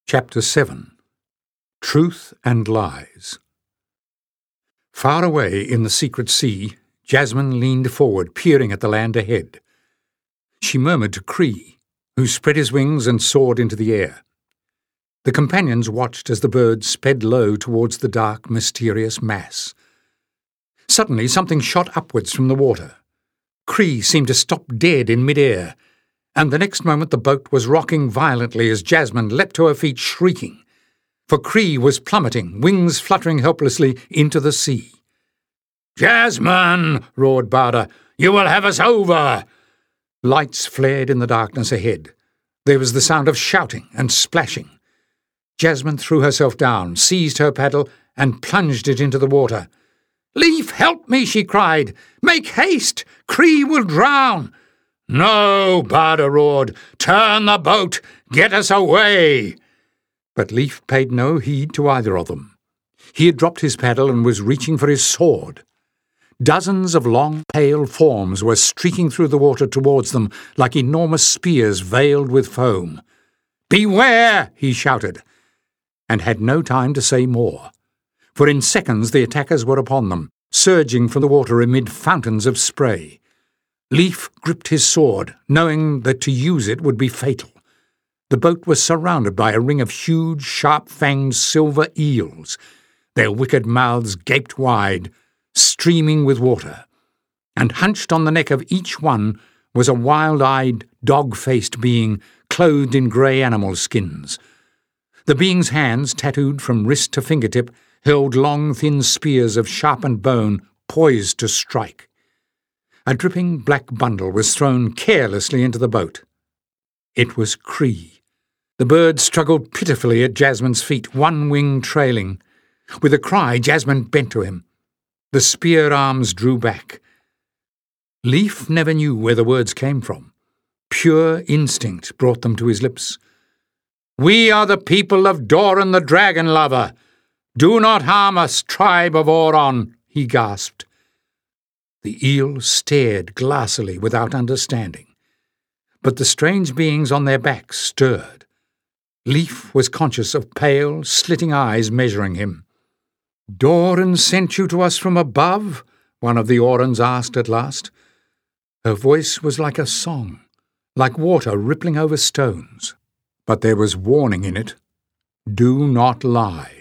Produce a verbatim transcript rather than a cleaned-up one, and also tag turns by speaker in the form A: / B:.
A: Chapter seven. Truth and Lies. Far away in the secret sea, Jasmine leaned forward, peering at the land ahead. She murmured to Cree, who spread his wings and soared into the air. The companions watched as the bird sped low towards the dark, mysterious mass. Suddenly something shot upwards from the water. Cree seemed to stop dead in mid-air, and the next moment the boat was rocking violently as Jasmine leapt to her feet shrieking. For Cree was plummeting, wings fluttering helplessly into the sea. "Jasmine!" roared Bada. "You will have us over!" Lights flared in the darkness ahead. There was the sound of shouting and splashing. Jasmine threw herself down, seized her paddle, and plunged it into the water. "Leaf, help me!" she cried. "Make haste! Cree will drown!" "No!" Bada roared. "Turn the boat! Get us away!" But Leaf paid no heed to either of them. He had dropped his paddle and was reaching for his sword. Dozens of long, pale forms were streaking through the water towards them like enormous spears veiled with foam. "Beware!" he shouted, and had no time to say more, for in seconds the attackers were upon them, surging from the water amid fountains of spray. Leaf gripped his sword, knowing that to use it would be fatal. The boat was surrounded by a ring of huge, sharp-fanged silver eels. Their wicked mouths gaped wide, streaming with water, and hunched on the neck of each one was a wild-eyed, dog-faced being clothed in grey animal skins. The being's hands, tattooed from wrist to fingertip, held long, thin spears of sharpened bone poised to strike. A dripping black bundle was thrown carelessly into the boat. It was Cree. The bird struggled pitifully at Jasmine's feet, one wing trailing. With a cry, Jasmine bent to him. The spear arms drew back. Leaf never knew where the words came from. Pure instinct brought them to his lips. "We are the people of Doran the Dragon Lover. Do not harm us, tribe of Auron," he gasped. The eel stared glassily without understanding, but the strange beings on their backs stirred. Leaf was conscious of pale, slitting eyes measuring him. "Doran sent you to us from above?" one of the Aurons asked at last. Her voice was like a song, like water rippling over stones, but there was warning in it. Do not lie.